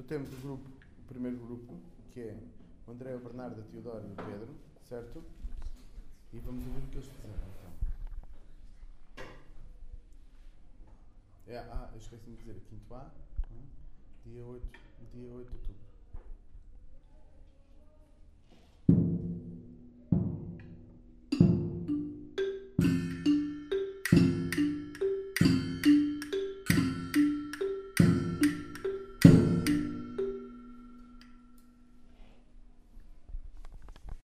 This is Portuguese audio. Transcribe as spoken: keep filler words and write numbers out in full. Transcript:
temos o grupo, o primeiro grupo, que é o André, o Bernardo, a Teodoro e o Pedro, certo? E vamos ver o que eles fizeram então. É, ah, eu esqueci de dizer, quinto A, dia oito, dia oito de outubro.